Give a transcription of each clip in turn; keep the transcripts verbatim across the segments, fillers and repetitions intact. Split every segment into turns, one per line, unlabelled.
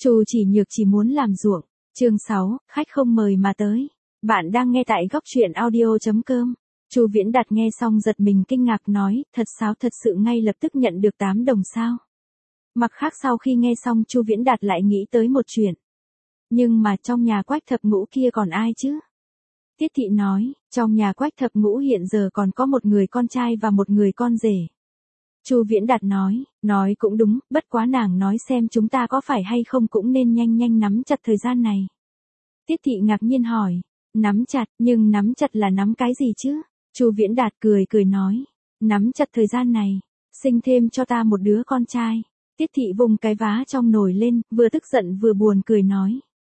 Chu Chỉ Nhược chỉ muốn làm ruộng. Chương sáu, khách không mời mà tới. Bạn đang nghe tại góc truyện audio chấm com. Chu Viễn Đạt nghe xong giật mình kinh ngạc nói, thật sao, thật sự ngay lập tức nhận được tám đồng sao? Mặt khác sau khi nghe xong Chu Viễn Đạt lại nghĩ tới một chuyện. Nhưng mà trong nhà Quách Thập Ngũ kia còn ai chứ? Tiết Thị nói, trong nhà Quách Thập Ngũ hiện giờ còn có một người con trai và một người con rể. Chu Viễn Đạt nói, nói cũng đúng, bất quá nàng nói xem chúng ta có phải hay không cũng nên nhanh nhanh nắm chặt thời gian này. Tiết Thị ngạc nhiên hỏi, nắm chặt, nhưng nắm chặt là nắm cái gì chứ? Chu Viễn Đạt cười cười nói, nắm chặt thời gian này, sinh thêm cho ta một đứa con trai. Tiết Thị vùng cái vá trong nồi lên, vừa tức giận vừa buồn cười nói.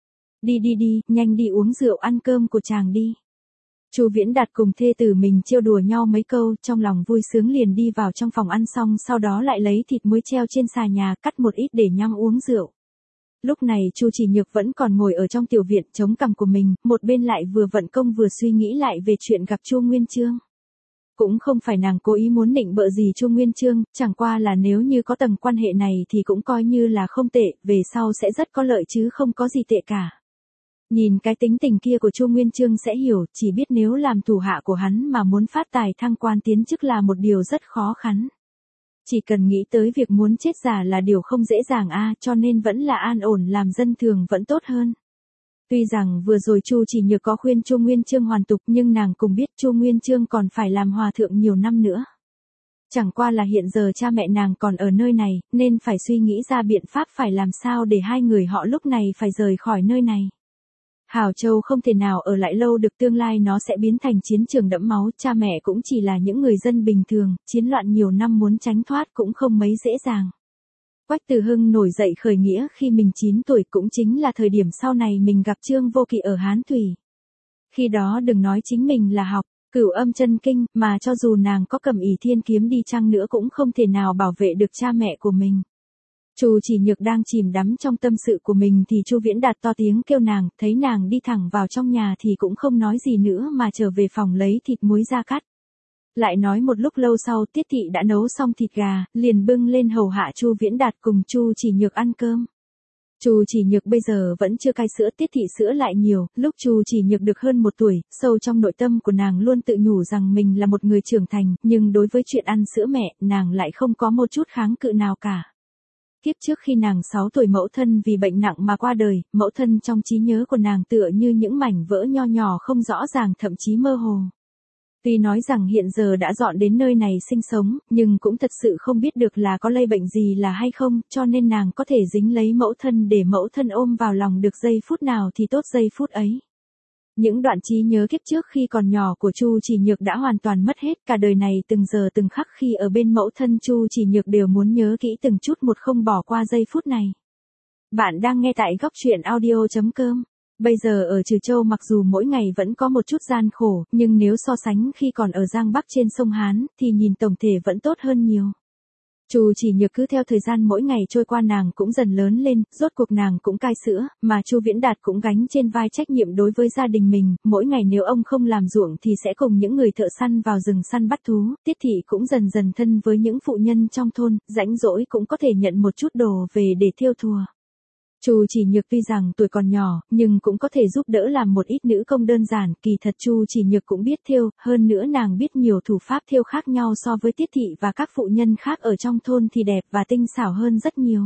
Đi đi đi, nhanh đi uống rượu ăn cơm của chàng đi. Chu Viễn Đạt cùng thê tử mình trêu đùa nhau mấy câu, trong lòng vui sướng liền đi vào trong phòng ăn xong sau đó lại lấy thịt muối treo trên xà nhà cắt một ít để nhâm uống rượu. Lúc này Chu Chỉ Nhược vẫn còn ngồi ở trong tiểu viện chống cằm của mình, một bên lại vừa vận công vừa suy nghĩ lại về chuyện gặp Chu Nguyên Chương. Cũng không phải nàng cố ý muốn nịnh bợ gì Chu Nguyên Chương, chẳng qua là nếu như có tầng quan hệ này thì cũng coi như là không tệ, về sau sẽ rất có lợi chứ không có gì tệ cả. Nhìn cái tính tình kia của Chu Nguyên Chương sẽ hiểu, chỉ biết nếu làm thủ hạ của hắn mà muốn phát tài thăng quan tiến chức là một điều rất khó khăn. Chỉ cần nghĩ tới việc muốn chết già là điều không dễ dàng a, cho nên vẫn là an ổn làm dân thường vẫn tốt hơn. Tuy rằng vừa rồi Chu Chỉ Nhược có khuyên Chu Nguyên Chương hoàn tục nhưng nàng cùng biết Chu Nguyên Chương còn phải làm hòa thượng nhiều năm nữa. Chẳng qua là hiện giờ cha mẹ nàng còn ở nơi này, nên phải suy nghĩ ra biện pháp phải làm sao để hai người họ lúc này phải rời khỏi nơi này. Hảo Châu không thể nào ở lại lâu được, tương lai nó sẽ biến thành chiến trường đẫm máu, cha mẹ cũng chỉ là những người dân bình thường, chiến loạn nhiều năm muốn tránh thoát cũng không mấy dễ dàng. Quách Từ Hưng nổi dậy khởi nghĩa khi mình chín tuổi, cũng chính là thời điểm sau này mình gặp Trương Vô Kỵ ở Hán Thủy. Khi đó đừng nói chính mình là học Cửu Âm Chân Kinh, mà cho dù nàng có cầm ỷ thiên kiếm đi chăng nữa cũng không thể nào bảo vệ được cha mẹ của mình. Chu Chỉ Nhược đang chìm đắm trong tâm sự của mình thì Chu Viễn Đạt to tiếng kêu nàng, thấy nàng đi thẳng vào trong nhà thì cũng không nói gì nữa mà trở về phòng lấy thịt muối ra cắt. Lại nói một lúc lâu sau Tiết Thị đã nấu xong thịt gà, liền bưng lên hầu hạ Chu Viễn Đạt cùng Chu Chỉ Nhược ăn cơm. Chu Chỉ Nhược bây giờ vẫn chưa cai sữa, Tiết Thị sữa lại nhiều, lúc Chu Chỉ Nhược được hơn một tuổi, sâu trong nội tâm của nàng luôn tự nhủ rằng mình là một người trưởng thành, nhưng đối với chuyện ăn sữa mẹ, nàng lại không có một chút kháng cự nào cả. Kiếp trước khi nàng sáu tuổi mẫu thân vì bệnh nặng mà qua đời, mẫu thân trong trí nhớ của nàng tựa như những mảnh vỡ nho nhỏ không rõ ràng thậm chí mơ hồ. Tuy nói rằng hiện giờ đã dọn đến nơi này sinh sống, nhưng cũng thật sự không biết được là có lây bệnh gì là hay không, cho nên nàng có thể dính lấy mẫu thân để mẫu thân ôm vào lòng được giây phút nào thì tốt giây phút ấy. Những đoạn trí nhớ kiếp trước khi còn nhỏ của Chu Chỉ Nhược đã hoàn toàn mất hết, cả đời này từng giờ từng khắc khi ở bên mẫu thân Chu Chỉ Nhược đều muốn nhớ kỹ từng chút một không bỏ qua giây phút này. Bạn đang nghe tại góc truyện audio chấm com. Bây giờ ở Trừ Châu mặc dù mỗi ngày vẫn có một chút gian khổ, nhưng nếu so sánh khi còn ở Giang Bắc trên sông Hán, thì nhìn tổng thể vẫn tốt hơn nhiều. Chu Chỉ Nhược cứ theo thời gian mỗi ngày trôi qua nàng cũng dần lớn lên, rốt cuộc nàng cũng cai sữa, mà Chu Viễn Đạt cũng gánh trên vai trách nhiệm đối với gia đình mình, mỗi ngày nếu ông không làm ruộng thì sẽ cùng những người thợ săn vào rừng săn bắt thú, Tiết Thị cũng dần dần thân với những phụ nhân trong thôn, rãnh rỗi cũng có thể nhận một chút đồ về để thêu thùa. Chu Chỉ Nhược tuy rằng tuổi còn nhỏ, nhưng cũng có thể giúp đỡ làm một ít nữ công đơn giản, kỳ thật Chu Chỉ Nhược cũng biết thêu, hơn nữa nàng biết nhiều thủ pháp thêu khác nhau so với Tiết Thị và các phụ nhân khác ở trong thôn thì đẹp và tinh xảo hơn rất nhiều.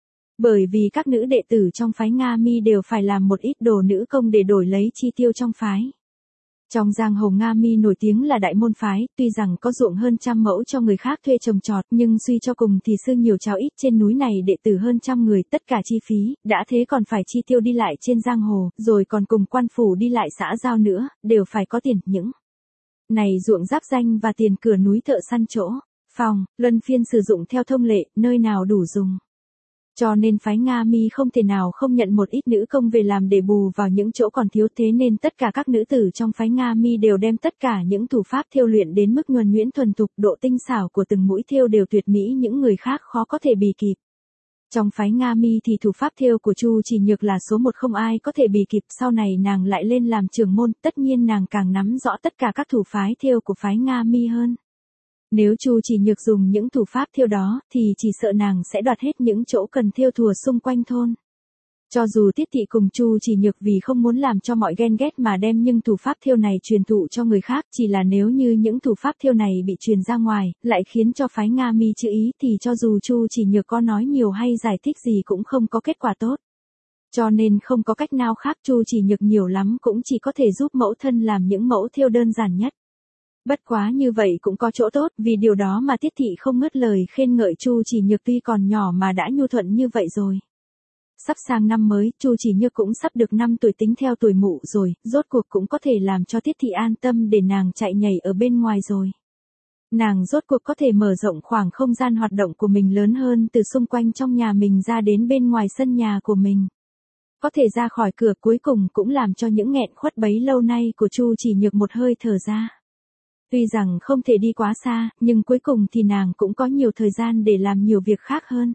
Bởi vì các nữ đệ tử trong phái Nga Mi đều phải làm một ít đồ nữ công để đổi lấy chi tiêu trong phái. Trong giang hồ Nga Mi nổi tiếng là đại môn phái, tuy rằng có ruộng hơn trăm mẫu cho người khác thuê trồng trọt, nhưng suy cho cùng thì sư nhiều cháo ít, trên núi này đệ tử hơn trăm người, tất cả chi phí, đã thế còn phải chi tiêu đi lại trên giang hồ, rồi còn cùng quan phủ đi lại xã giao nữa, đều phải có tiền, những này ruộng giáp danh và tiền cửa núi thợ săn chỗ, phòng, luân phiên sử dụng theo thông lệ, nơi nào đủ dùng. Cho nên phái Nga Mi không thể nào không nhận một ít nữ công về làm để bù vào những chỗ còn thiếu, thế nên tất cả các nữ tử trong phái Nga Mi đều đem tất cả những thủ pháp thêu luyện đến mức nhuần nhuyễn thuần thục, độ tinh xảo của từng mũi thêu đều tuyệt mỹ, những người khác khó có thể bì kịp. Trong phái Nga Mi thì thủ pháp thêu của Chu Chỉ Nhược là số một, không ai có thể bì kịp, sau này nàng lại lên làm trưởng môn, tất nhiên nàng càng nắm rõ tất cả các thủ phái thêu của phái Nga Mi hơn. Nếu Chu Chỉ Nhược dùng những thủ pháp thêu đó, thì chỉ sợ nàng sẽ đoạt hết những chỗ cần thêu thùa xung quanh thôn. Cho dù Tiết Thị cùng Chu Chỉ Nhược vì không muốn làm cho mọi ghen ghét mà đem những thủ pháp thêu này truyền thụ cho người khác, chỉ là nếu như những thủ pháp thêu này bị truyền ra ngoài, lại khiến cho phái Nga Mi chữ ý thì cho dù Chu Chỉ Nhược có nói nhiều hay giải thích gì cũng không có kết quả tốt. Cho nên không có cách nào khác, Chu Chỉ Nhược nhiều lắm cũng chỉ có thể giúp mẫu thân làm những mẫu thêu đơn giản nhất. Bất quá như vậy cũng có chỗ tốt, vì điều đó mà Tiết Thị không ngớt lời khen ngợi Chu Chỉ Nhược tuy còn nhỏ mà đã nhu thuận như vậy rồi. Sắp sang năm mới, Chu Chỉ Nhược cũng sắp được năm tuổi tính theo tuổi mụ rồi, rốt cuộc cũng có thể làm cho Tiết Thị an tâm để nàng chạy nhảy ở bên ngoài rồi. Nàng rốt cuộc có thể mở rộng khoảng không gian hoạt động của mình lớn hơn từ xung quanh trong nhà mình ra đến bên ngoài sân nhà của mình. Có thể ra khỏi cửa, cuối cùng cũng làm cho những nghẹn khuất bấy lâu nay của Chu Chỉ Nhược một hơi thở ra. Tuy rằng không thể đi quá xa, nhưng cuối cùng thì nàng cũng có nhiều thời gian để làm nhiều việc khác hơn.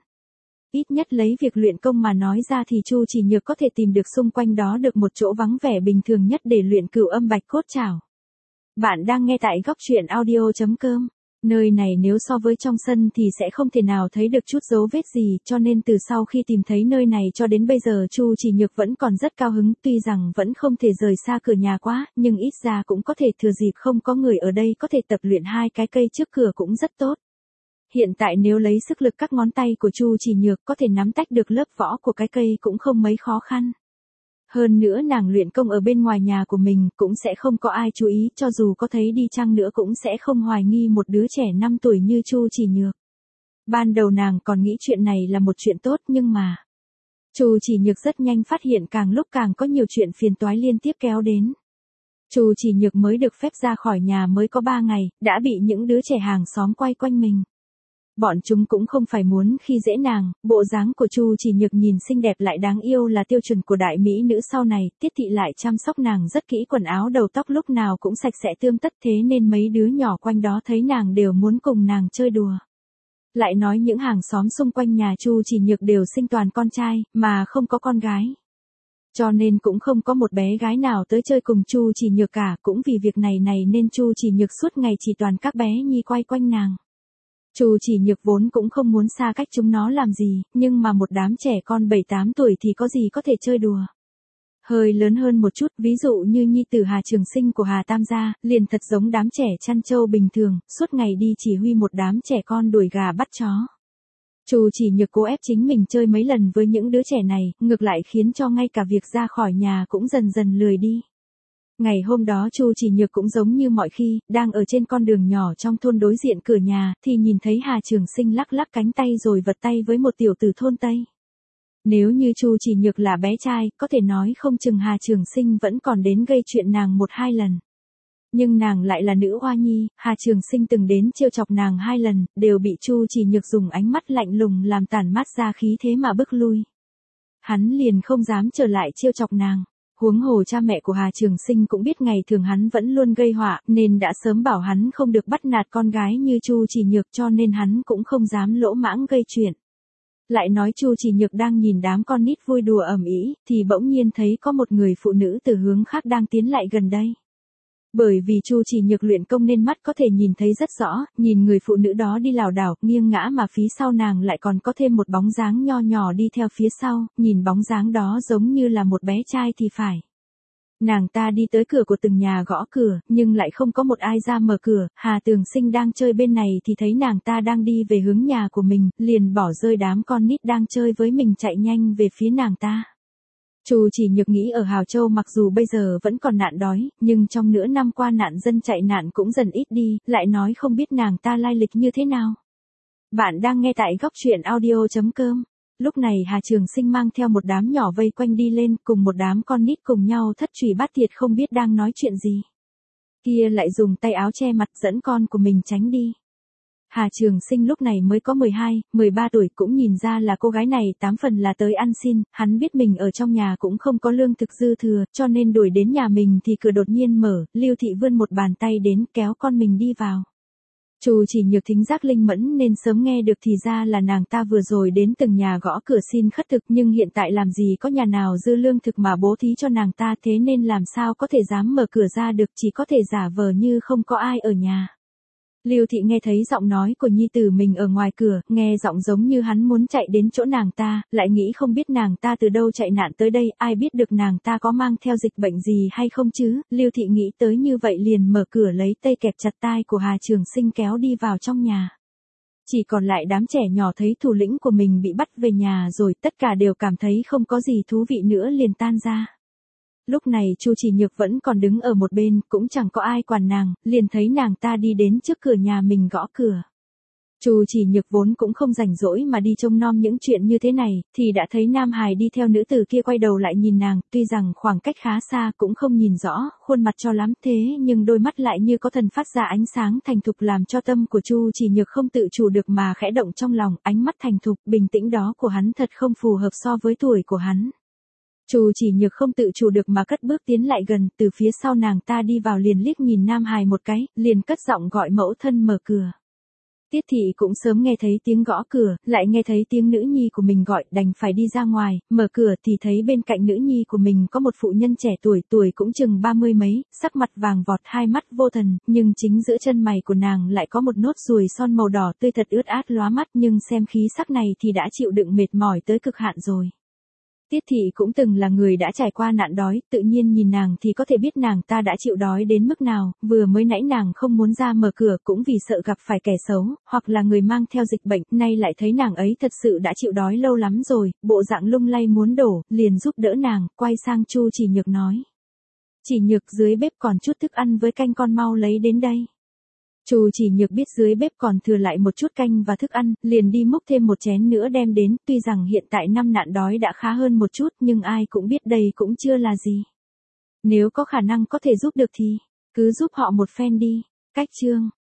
Ít nhất lấy việc luyện công mà nói ra thì Chu Chỉ Nhược có thể tìm được xung quanh đó được một chỗ vắng vẻ bình thường nhất để luyện cửu âm bạch cốt trảo. Bạn đang nghe tại góc truyện audio chấm com. Nơi này nếu so với trong sân thì sẽ không thể nào thấy được chút dấu vết gì, cho nên từ sau khi tìm thấy nơi này cho đến bây giờ Chu Chỉ Nhược vẫn còn rất cao hứng, tuy rằng vẫn không thể rời xa cửa nhà quá, nhưng ít ra cũng có thể thừa dịp không có người ở đây có thể tập luyện hai cái cây trước cửa cũng rất tốt. Hiện tại nếu lấy sức lực các ngón tay của Chu Chỉ Nhược có thể nắm tách được lớp vỏ của cái cây cũng không mấy khó khăn. Hơn nữa nàng luyện công ở bên ngoài nhà của mình cũng sẽ không có ai chú ý, cho dù có thấy đi chăng nữa cũng sẽ không hoài nghi một đứa trẻ năm tuổi như Chu Chỉ Nhược. Ban đầu nàng còn nghĩ chuyện này là một chuyện tốt nhưng mà Chu Chỉ Nhược rất nhanh phát hiện càng lúc càng có nhiều chuyện phiền toái liên tiếp kéo đến. Chu Chỉ Nhược mới được phép ra khỏi nhà mới có ba ngày, đã bị những đứa trẻ hàng xóm quay quanh mình. Bọn chúng cũng không phải muốn khi dễ nàng, bộ dáng của Chu Chỉ Nhược nhìn xinh đẹp lại đáng yêu là tiêu chuẩn của đại mỹ nữ sau này, Tiết Thị lại chăm sóc nàng rất kỹ, quần áo đầu tóc lúc nào cũng sạch sẽ tươm tất, thế nên mấy đứa nhỏ quanh đó thấy nàng đều muốn cùng nàng chơi đùa. Lại nói những hàng xóm xung quanh nhà Chu Chỉ Nhược đều sinh toàn con trai, mà không có con gái. Cho nên cũng không có một bé gái nào tới chơi cùng Chu Chỉ Nhược cả, cũng vì việc này này nên Chu Chỉ Nhược suốt ngày chỉ toàn các bé nhi quay quanh nàng. Chu Chỉ Nhược vốn cũng không muốn xa cách chúng nó làm gì, nhưng mà một đám trẻ con bảy tám tuổi thì có gì có thể chơi đùa. Hơi lớn hơn một chút, ví dụ như nhi tử Hà Trường Sinh của Hà Tam gia, liền thật giống đám trẻ chăn trâu bình thường, suốt ngày đi chỉ huy một đám trẻ con đuổi gà bắt chó. Chu Chỉ Nhược cố ép chính mình chơi mấy lần với những đứa trẻ này, ngược lại khiến cho ngay cả việc ra khỏi nhà cũng dần dần lười đi. Ngày hôm đó Chu Chỉ Nhược cũng giống như mọi khi, đang ở trên con đường nhỏ trong thôn đối diện cửa nhà, thì nhìn thấy Hà Trường Sinh lắc lắc cánh tay rồi vật tay với một tiểu tử thôn Tây. Nếu như Chu Chỉ Nhược là bé trai, có thể nói không chừng Hà Trường Sinh vẫn còn đến gây chuyện nàng một hai lần. Nhưng nàng lại là nữ oa nhi, Hà Trường Sinh từng đến trêu chọc nàng hai lần, đều bị Chu Chỉ Nhược dùng ánh mắt lạnh lùng làm tản mát ra khí thế mà bức lui. Hắn liền không dám trở lại trêu chọc nàng. Huống hồ cha mẹ của Hà Trường Sinh cũng biết ngày thường hắn vẫn luôn gây họa, nên đã sớm bảo hắn không được bắt nạt con gái như Chu Chỉ Nhược, cho nên hắn cũng không dám lỗ mãng gây chuyện. Lại nói Chu Chỉ Nhược đang nhìn đám con nít vui đùa ầm ĩ, thì bỗng nhiên thấy có một người phụ nữ từ hướng khác đang tiến lại gần đây. Bởi vì Chu Chỉ Nhược luyện công nên mắt có thể nhìn thấy rất rõ, nhìn người phụ nữ đó đi lảo đảo, nghiêng ngã mà phía sau nàng lại còn có thêm một bóng dáng nho nhỏ đi theo phía sau, nhìn bóng dáng đó giống như là một bé trai thì phải. Nàng ta đi tới cửa của từng nhà gõ cửa, nhưng lại không có một ai ra mở cửa, Hà Tường Sinh đang chơi bên này thì thấy nàng ta đang đi về hướng nhà của mình, liền bỏ rơi đám con nít đang chơi với mình chạy nhanh về phía nàng ta. Chu Chỉ Nhược nghĩ ở Hào Châu mặc dù bây giờ vẫn còn nạn đói, nhưng trong nửa năm qua nạn dân chạy nạn cũng dần ít đi, lại nói không biết nàng ta lai lịch như thế nào. Bạn đang nghe tại góc truyện audio chấm com. Lúc này Hà Trường Sinh mang theo một đám nhỏ vây quanh đi lên, cùng một đám con nít cùng nhau thất trùy bát tiệt không biết đang nói chuyện gì. Kia lại dùng tay áo che mặt dẫn con của mình tránh đi. Hà Trường Sinh lúc này mới có mười hai, mười ba tuổi, cũng nhìn ra là cô gái này tám phần là tới ăn xin, hắn biết mình ở trong nhà cũng không có lương thực dư thừa, cho nên đuổi đến nhà mình thì cửa đột nhiên mở, Lưu Thị vươn một bàn tay đến kéo con mình đi vào. Chu Chỉ Nhược thính giác linh mẫn nên sớm nghe được thì ra là nàng ta vừa rồi đến từng nhà gõ cửa xin khất thực, nhưng hiện tại làm gì có nhà nào dư lương thực mà bố thí cho nàng ta, thế nên làm sao có thể dám mở cửa ra được, chỉ có thể giả vờ như không có ai ở nhà. Lưu Thị nghe thấy giọng nói của nhi tử mình ở ngoài cửa, nghe giọng giống như hắn muốn chạy đến chỗ nàng ta, lại nghĩ không biết nàng ta từ đâu chạy nạn tới đây, ai biết được nàng ta có mang theo dịch bệnh gì hay không chứ. Lưu Thị nghĩ tới như vậy liền mở cửa lấy tay kẹp chặt tai của Hà Trường Sinh kéo đi vào trong nhà. Chỉ còn lại đám trẻ nhỏ thấy thủ lĩnh của mình bị bắt về nhà rồi, tất cả đều cảm thấy không có gì thú vị nữa liền tan ra. Lúc này Chu Chỉ Nhược vẫn còn đứng ở một bên, cũng chẳng có ai quản nàng, liền thấy nàng ta đi đến trước cửa nhà mình gõ cửa. Chu Chỉ Nhược vốn cũng không rảnh rỗi mà đi trông nom những chuyện như thế này, thì đã thấy Nam Hải đi theo nữ tử kia quay đầu lại nhìn nàng, tuy rằng khoảng cách khá xa cũng không nhìn rõ khuôn mặt cho lắm, thế nhưng đôi mắt lại như có thần phát ra ánh sáng thành thục làm cho tâm của Chu Chỉ Nhược không tự chủ được mà khẽ động trong lòng, ánh mắt thành thục, bình tĩnh đó của hắn thật không phù hợp so với tuổi của hắn. Chu Chỉ Nhược không tự chủ được mà cất bước tiến lại gần, từ phía sau nàng ta đi vào liền liếc nhìn Nam Hải một cái, liền cất giọng gọi mẫu thân mở cửa. Tiết Thị cũng sớm nghe thấy tiếng gõ cửa, lại nghe thấy tiếng nữ nhi của mình gọi, đành phải đi ra ngoài, mở cửa thì thấy bên cạnh nữ nhi của mình có một phụ nhân trẻ tuổi, tuổi cũng chừng ba mươi mấy, sắc mặt vàng vọt, hai mắt vô thần, nhưng chính giữa chân mày của nàng lại có một nốt ruồi son màu đỏ tươi thật ướt át lóa mắt, nhưng xem khí sắc này thì đã chịu đựng mệt mỏi tới cực hạn rồi. Tiết Thị cũng từng là người đã trải qua nạn đói, tự nhiên nhìn nàng thì có thể biết nàng ta đã chịu đói đến mức nào, vừa mới nãy nàng không muốn ra mở cửa cũng vì sợ gặp phải kẻ xấu, hoặc là người mang theo dịch bệnh, nay lại thấy nàng ấy thật sự đã chịu đói lâu lắm rồi, bộ dạng lung lay muốn đổ, liền giúp đỡ nàng, quay sang Chu Chỉ Nhược nói. Chỉ Nhược, dưới bếp còn chút thức ăn với canh, con mau lấy đến đây. Chu Chỉ Nhược biết dưới bếp còn thừa lại một chút canh và thức ăn, liền đi múc thêm một chén nữa đem đến, tuy rằng hiện tại năm nạn đói đã khá hơn một chút nhưng ai cũng biết đây cũng chưa là gì. Nếu có khả năng có thể giúp được thì, cứ giúp họ một phen đi. Cách chương